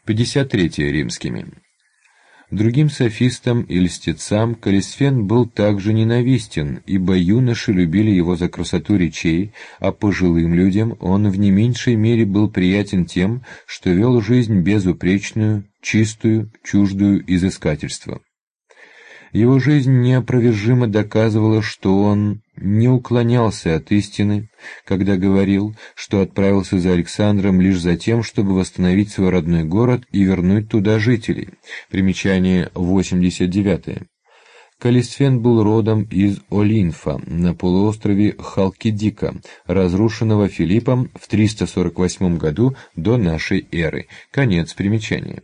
53 римскими. Другим софистам и льстецам Каллисфен был также ненавистен, ибо юноши любили его за красоту речей, а пожилым людям он в не меньшей мере был приятен тем, что вел жизнь безупречную, чистую, чуждую изыскательства. Его жизнь неопровержимо доказывала, что он не уклонялся от истины, когда говорил, что отправился за Александром лишь за тем, чтобы восстановить свой родной город и вернуть туда жителей. Примечание 89. Каллисфен был родом из Олинфа на полуострове Халкидика, разрушенного Филиппом в 348 году до нашей эры. Конец примечания.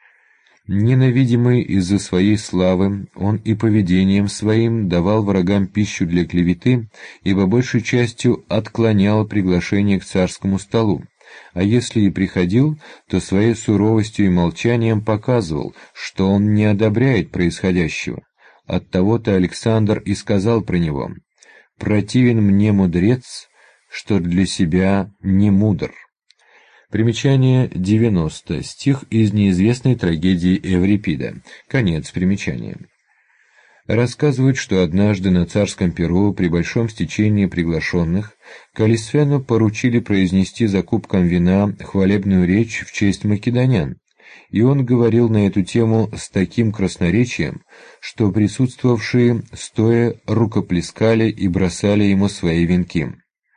Ненавидимый из-за своей славы, он и поведением своим давал врагам пищу для клеветы, ибо большей частью отклонял приглашение к царскому столу, а если и приходил, то своей суровостью и молчанием показывал, что он не одобряет происходящего. Оттого-то Александр и сказал про него: «Противен мне мудрец, что для себя не мудр». Примечание 90. Стих из неизвестной трагедии Эврипида. Конец примечания. Рассказывают, что однажды на царском перу при большом стечении приглашенных Каллисфену поручили произнести за кубком вина хвалебную речь в честь македонян, и он говорил на эту тему с таким красноречием, что присутствовавшие стоя рукоплескали и бросали ему свои венки.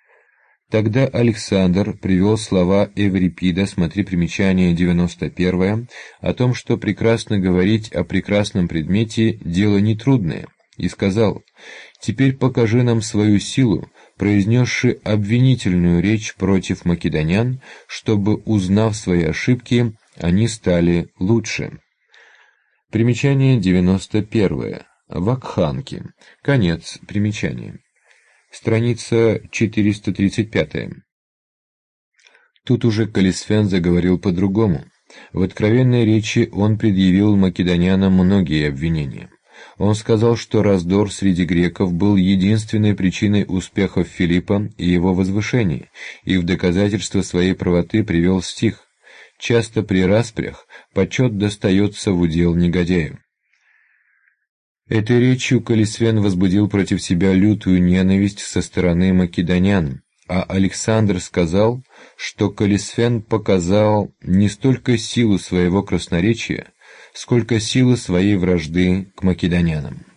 Тогда Александр привел слова Эврипида, смотри примечание 91, о том, что прекрасно говорить о прекрасном предмете – дело нетрудное, и сказал: «Теперь покажи нам свою силу, произнесши обвинительную речь против македонян, чтобы, узнав свои ошибки, они стали лучше». Примечание 91. Вакханки. Конец примечания. Страница 435. Тут уже Каллисфен заговорил по-другому. В откровенной речи он предъявил македонянам многие обвинения. Он сказал, что раздор среди греков был единственной причиной успехов Филиппа и его возвышения, и в доказательство своей правоты привел стих: «Часто при распрях почет достается в удел негодяю». Этой речью Каллисфен возбудил против себя лютую ненависть со стороны македонян, а Александр сказал, что Каллисфен показал не столько силу своего красноречия, сколько силу своей вражды к македонянам.